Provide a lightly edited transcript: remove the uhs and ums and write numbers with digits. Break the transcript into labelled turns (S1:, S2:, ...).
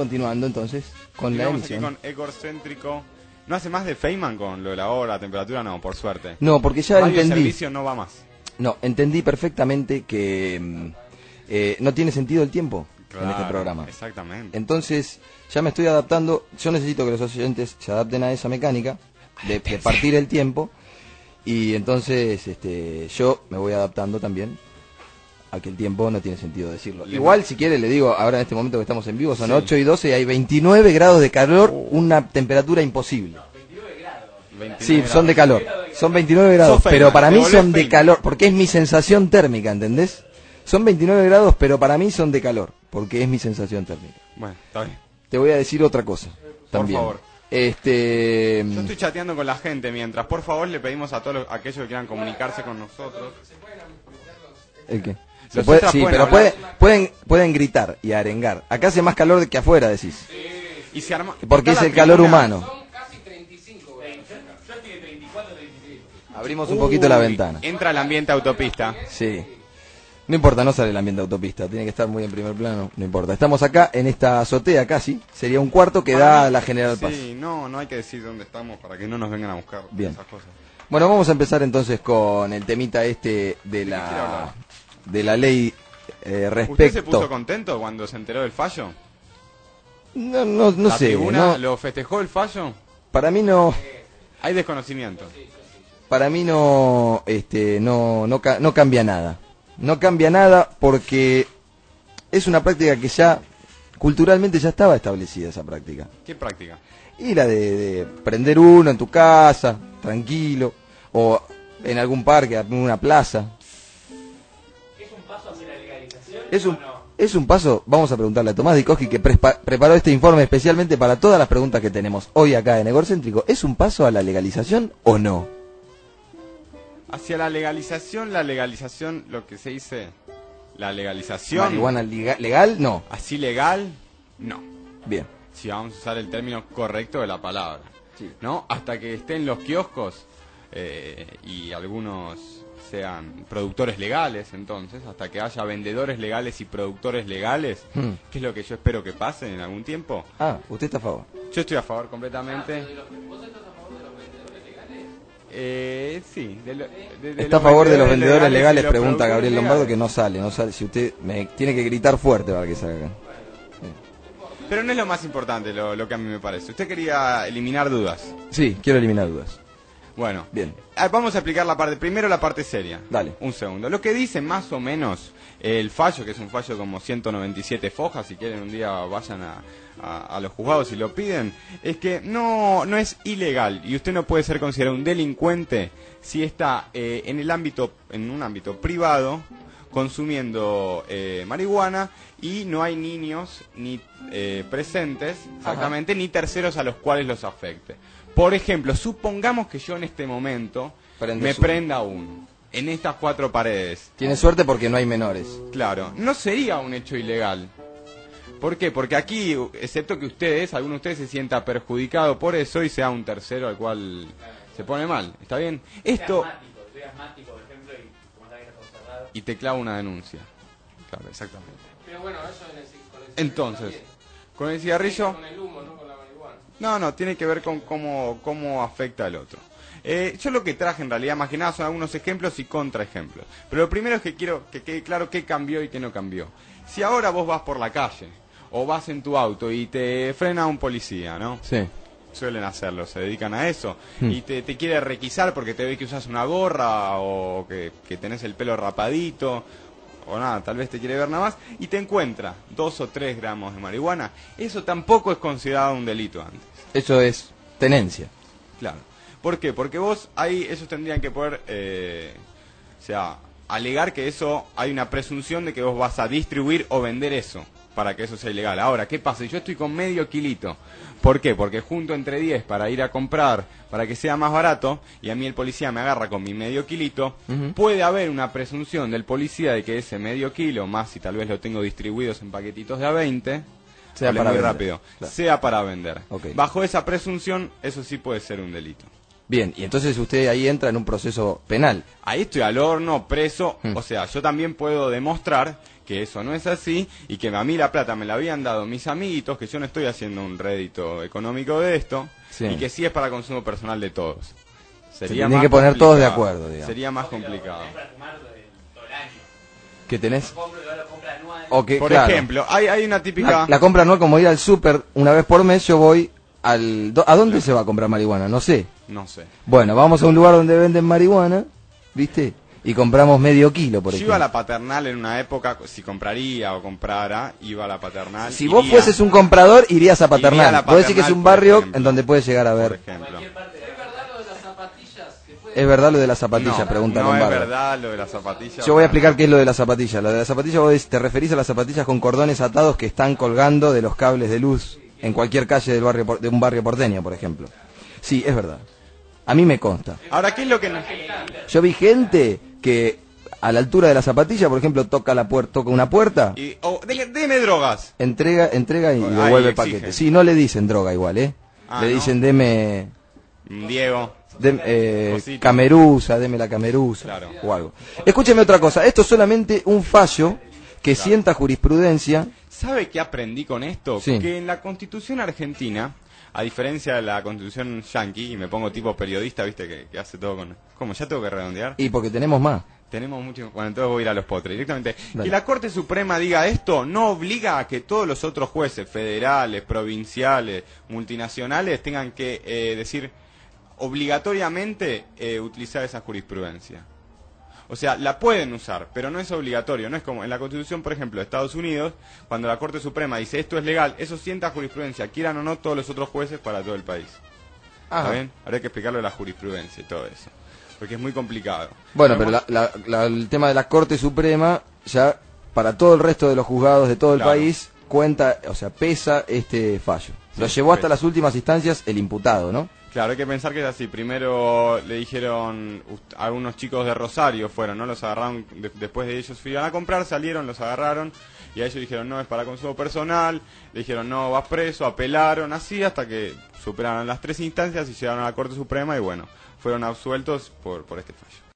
S1: continuando entonces con la emisión.
S2: Aquí con Egorcéntrico. ¿No hace más de Feynman con lo de la hora, la temperatura? No, por suerte.
S1: No, porque ya
S2: Radio
S1: entendí.
S2: Servicio no va más.
S1: No, entendí perfectamente que no tiene sentido el tiempo en este programa.
S2: Exactamente.
S1: Entonces, ya me estoy adaptando. Yo necesito que los oyentes se adapten a esa mecánica de partir el tiempo. Y entonces yo me voy adaptando también a que el tiempo no tiene sentido decirlo. Igual, si quiere, le digo, ahora en este momento que estamos en vivo, son 8 y 12 y hay 29 grados de calor, una temperatura imposible.
S2: 29
S1: Sí,
S2: grados.
S1: son de calor. Son 29 grados,
S2: Sos
S1: pero
S2: Feynman,
S1: para
S2: te
S1: mí
S2: volvés
S1: son de
S2: Feynman.
S1: calor, porque es mi sensación térmica, ¿entendés? Son 29 grados, pero para mí son de calor, porque es mi sensación térmica.
S2: Bueno, está bien.
S1: Te voy a decir otra cosa también.
S2: favor. Yo estoy chateando con la gente mientras. Por favor, le pedimos a todos aquellos que quieran comunicarse con nosotros.
S1: ¿El qué?
S2: Los
S1: Puede,
S2: extras
S1: sí,
S2: pueden
S1: pero
S2: hablar.
S1: pueden gritar y arengar. Acá hace más calor que afuera, decís.
S2: Y se arma,
S1: Porque es
S2: está
S1: el
S2: la
S1: calor
S2: tribuna.
S1: humano.
S3: Son casi 35 grados. Yo estoy de 34, 36.
S1: Abrimos un poquito la
S2: Uy,
S1: ventana.
S2: Entra el ambiente autopista.
S1: Sí. No importa, no sale el ambiente autopista, tiene que estar muy en primer plano, no importa. Estamos acá en esta azotea casi, sería un cuarto que da a la General Paz.
S2: Sí, no hay que decir dónde estamos para que no nos vengan a buscar
S1: Bien.
S2: esas cosas.
S1: Bueno, vamos a empezar entonces con el temita de
S2: quiere hablar?
S1: la ley
S2: ¿Usted se puso
S1: respecto.
S2: contento cuando se enteró del fallo?
S1: No
S2: ¿La
S1: sé,
S2: tribuna
S1: no,
S2: lo festejó el fallo?
S1: para mí no,
S2: Hay desconocimiento.
S1: no cambia nada. No cambia nada porque es una práctica que ya culturalmente ya estaba establecida esa práctica.
S2: ¿Qué práctica?
S1: Y la de prender uno en tu casa, tranquilo, o en algún parque, en una plaza.
S3: ¿Es un paso hacia la legalización
S1: Es un paso, vamos a preguntarle a Tomás Dikoski, que preparó este informe especialmente para todas las preguntas que tenemos hoy acá en Egorcéntrico. ¿Es un paso a la legalización o no?
S2: Hacia la legalización, lo que se dice, la legalización.
S1: ¿Marihuana legal? No.
S2: Así legal, no.
S1: Bien.
S2: Si vamos a usar el término correcto de la palabra.
S1: Sí.
S2: ¿No? Hasta que estén los kioscos y algunos sean productores legales, entonces, hasta que haya vendedores legales y productores legales, que es lo que yo espero que pase en algún tiempo.
S1: Ah, usted está a favor.
S2: Yo estoy a favor completamente. Sí.
S1: ¿Está a favor de los vendedores legales?
S2: y los
S1: Pregunta
S2: productores
S1: Gabriel Lombardo,
S2: legales.
S1: que no sale. Si usted me tiene que gritar fuerte para que salga.
S2: Pero no es lo más importante lo que a mí me parece. Usted quería eliminar dudas.
S1: Sí, quiero eliminar dudas.
S2: Bueno,
S1: Bien.
S2: Vamos a explicar primero la parte seria.
S1: Dale.
S2: Un segundo. Lo que dice más o menos el fallo, que es un fallo como 197 fojas, si quieren un día vayan a los juzgados y lo piden, es que no es ilegal y usted no puede ser considerado un delincuente si está en un ámbito privado consumiendo marihuana y no hay niños ni presentes, exactamente, ni terceros a los cuales los afecte. Por ejemplo, supongamos que yo en este momento me prenda uno en estas 4 paredes.
S1: Tiene suerte porque no hay menores.
S2: Claro, no sería un hecho ilegal. ¿Por qué? Porque aquí, excepto que alguno de ustedes se sienta perjudicado por eso y sea un tercero al cual se pone mal. ¿Está bien? Esto...
S3: Soy asmático, por ejemplo, y como está bien conservado.
S2: Y te clava una denuncia. Claro, exactamente.
S3: Pero bueno, eso con el cigarrillo
S2: Entonces,
S3: también.
S2: con el cigarrillo...
S3: Con el humo, no con la marihuana.
S2: No, tiene que ver con cómo afecta al otro. Yo lo que traje en realidad, más que nada, son algunos ejemplos y contraejemplos. Pero lo primero es que quiero que quede claro qué cambió y qué no cambió. Si ahora vos vas por la calle o vas en tu auto y te frena un policía, ¿no?
S1: Sí.
S2: Suelen hacerlo, se dedican a eso. Y te quiere requisar porque te ve que usas una gorra o que tenés el pelo rapadito o nada, tal vez te quiere ver nada más, y te encuentra 2 o 3 gramos de marihuana. Eso tampoco es considerado un delito antes.
S1: Eso es tenencia.
S2: Claro. ¿Por qué? Porque vos ahí, ellos tendrían que poder, alegar que eso, hay una presunción de que vos vas a distribuir o vender eso, para que eso sea ilegal. Ahora, ¿qué pasa? Yo estoy con medio kilito. ¿Por qué? Porque junto entre 10 para ir a comprar, para que sea más barato, y a mí el policía me agarra con mi medio kilito, puede haber una presunción del policía de que ese medio kilo, más si tal vez lo tengo distribuidos en paquetitos de a 20,
S1: Sea para
S2: muy
S1: vender.
S2: rápido,
S1: Claro.
S2: sea para vender.
S1: Ok.
S2: Bajo esa presunción, eso sí puede ser un delito.
S1: Bien, y entonces usted ahí entra en un proceso penal.
S2: Ahí estoy al horno, preso. O sea, yo también puedo demostrar que eso no es así y que a mí la plata me la habían dado mis amiguitos, que yo no estoy haciendo un rédito económico de esto,
S1: Sí.
S2: y que sí es para consumo personal de todos.
S1: tienen
S2: más
S1: que poner todos de
S2: complicado.
S1: acuerdo, digamos.
S2: Sería más complicado.
S3: Para fumar todo el año.
S1: ¿Qué tenés?
S3: Compro, yo lo compro anual.
S1: O que,
S2: Por
S1: claro,
S2: ejemplo, hay una típica...
S1: la compra anual, como ir al súper una vez por mes, yo voy ¿a dónde se va a comprar marihuana? No sé.
S2: No sé.
S1: Bueno, vamos a un lugar donde venden marihuana, ¿viste? Y compramos medio kilo, por
S2: Yo
S1: ejemplo.
S2: iba a la Paternal en una época, si compraría o comprara, iba a la Paternal.
S1: Si vos
S2: iría-
S1: fueses un comprador, irías a
S2: Iría a
S1: Paternal.
S2: la
S1: Vos decís que es
S2: Paternal,
S1: un
S2: por
S1: barrio
S2: ejemplo.
S1: en donde puedes llegar a
S2: Por
S1: ver.
S2: ejemplo.
S3: ¿Es verdad lo de las zapatillas? Que puede...
S1: Es verdad lo de las zapatillas,
S2: No,
S1: pregunta
S2: no es
S1: Lombardo.
S2: verdad lo de las zapatillas.
S1: Yo voy a explicar qué es lo de las zapatillas. Lo de las zapatillas, te referís a las zapatillas con cordones atados que están colgando de los cables de luz en cualquier calle del barrio, de un barrio porteño, por ejemplo. Sí, es verdad. A mí me consta.
S2: Ahora, ¿qué es lo que nos...
S1: Yo vi gente que a la altura de la zapatilla, por ejemplo, toca una puerta,
S2: Deme drogas.
S1: entrega y
S2: Ahí
S1: devuelve el
S2: exige.
S1: paquete. Sí, no le dicen droga igual, ¿eh?
S2: Ah,
S1: Le
S2: ¿no?
S1: dicen deme
S2: Diego. Cosita.
S1: cameruza, deme la cameruza,
S2: Claro.
S1: o algo. Escúcheme otra cosa, esto es solamente un fallo que sienta jurisprudencia.
S2: ¿Sabe qué aprendí con esto?
S1: Sí.
S2: Que en la Constitución argentina, a diferencia de la Constitución yanqui, y me pongo tipo periodista, viste, que hace todo con... ¿Cómo? ¿Ya tengo que redondear?
S1: Y porque tenemos más.
S2: Tenemos mucho... Bueno, entonces voy a ir a los potres directamente.
S1: Dale.
S2: Que la Corte Suprema diga esto no obliga a que todos los otros jueces, federales, provinciales, multinacionales, tengan que decir obligatoriamente utilizar esa jurisprudencia. O sea, la pueden usar, pero no es obligatorio. No es como en la Constitución, por ejemplo, de Estados Unidos, cuando la Corte Suprema dice esto es legal, eso sienta jurisprudencia, quieran o no todos los otros jueces para todo el país. ¿Está
S1: Ajá.
S2: bien? Habría que explicarlo de la jurisprudencia y todo eso. Porque es muy complicado.
S1: Bueno, pero el tema de la Corte Suprema, ya para todo el resto de los juzgados de todo el
S2: Claro.
S1: país, cuenta, o sea, pesa este fallo. Lo llevó hasta
S2: pesa.
S1: las últimas instancias el imputado, ¿no?
S2: Claro, hay que pensar que es así. Primero le dijeron, algunos chicos de Rosario fueron, ¿no? Los agarraron, después de ellos iban a comprar, salieron, los agarraron, y a ellos dijeron, no, es para consumo personal, le dijeron, no, vas preso, apelaron, así, hasta que superaron las 3 instancias y llegaron a la Corte Suprema, y bueno, fueron absueltos por este fallo.